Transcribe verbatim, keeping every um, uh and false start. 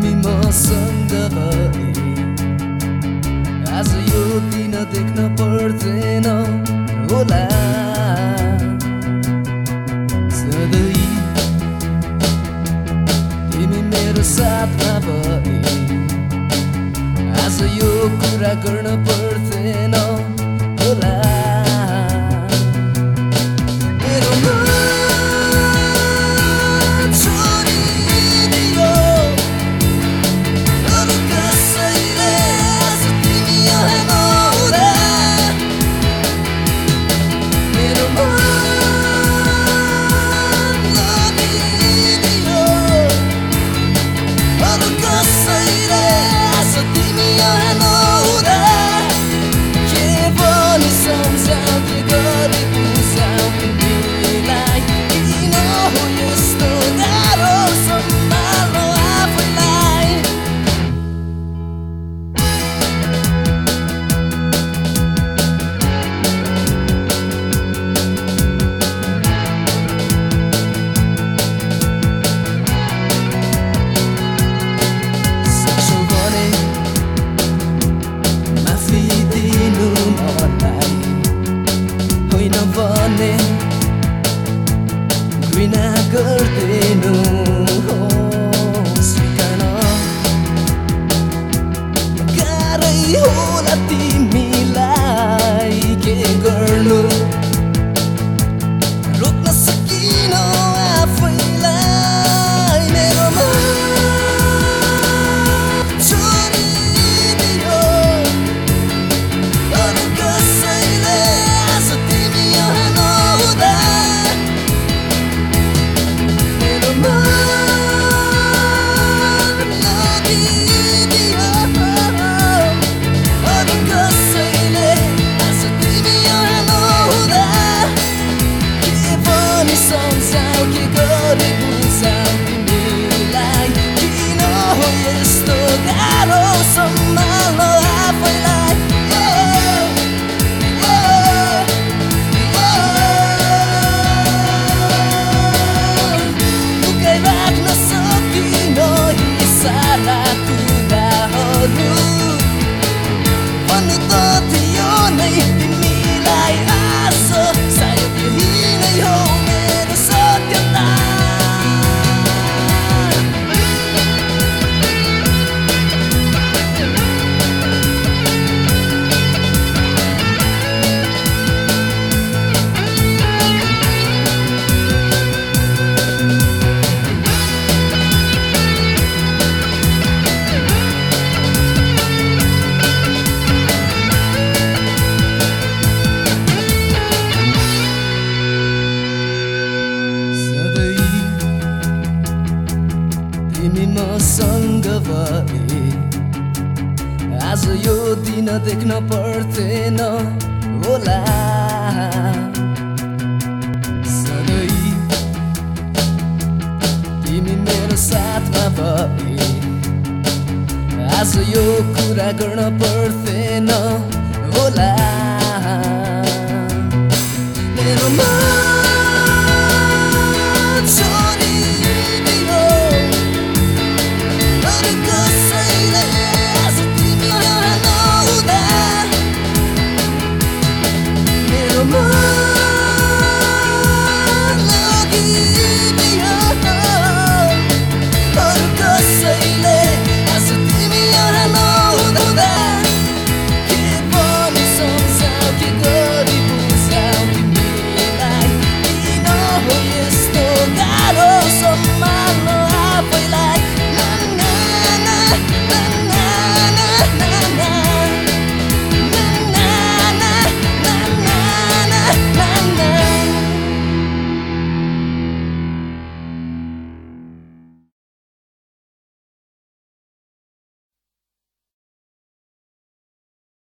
तिमी मसँग भए आज यो दिन देख्न पर्दैन होला। सधैँ तिमी मेरो साथमा भए आज यो कुरा गर्न पर्दैन होला। घृणा गर्दैनु स्वीकार्न गाह्रै होला तिमीलाई के गर्नु रोक्न सकिन आफैलाई। मेरो मन छोडिदियो अरू कसैले आज तिमी यहाँ नहुँदा। तिमी मसँग भए आज यो दिन देख्न पर्दैन होला। सधैँ तिमी मेरो साथमा भए आज यो कुरा गर्न पर्दैन होला। मेरो मन